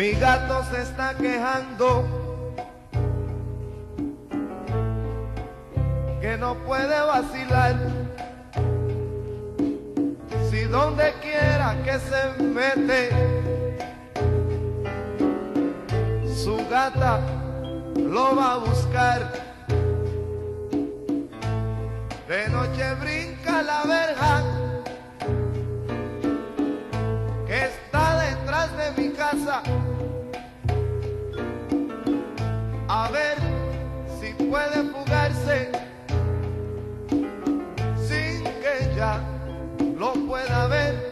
Mi gato se está quejando que no puede vacilar. Si donde quiera que se mete, su gata lo va a buscar. De noche brinca la verja que está detrás de mi casa, a ver si puede fugarse sin que ella lo pueda ver.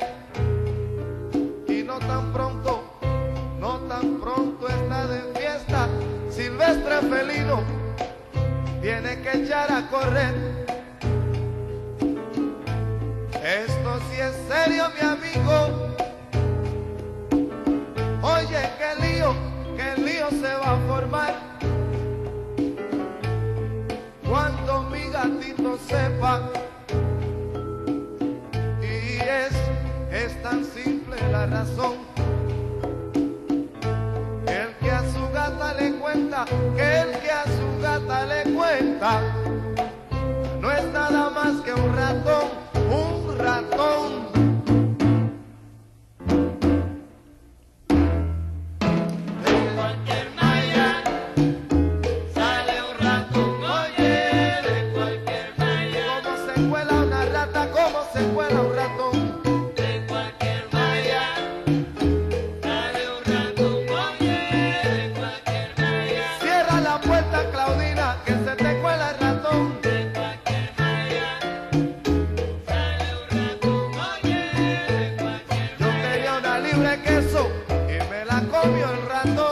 Y no tan pronto está de fiesta, silvestre felino tiene que echar a correr. Esto sí es serio, mi amigo. Oye, qué lío se va a formar cuando mi gatito sepa. Y es tan simple la razón. El que a su gata le cuenta, que el que a su gata le cuenta, no es nada más que un ratón, un ratón. ¿Cómo se cuela un ratón? De cualquier malla sale un ratón, oye, de cualquier malla. Cierra la puerta, Claudina, que se te cuela el ratón. De cualquier malla sale un ratón, oye, de cualquier malla. Yo quería una libre queso y me la comió el ratón.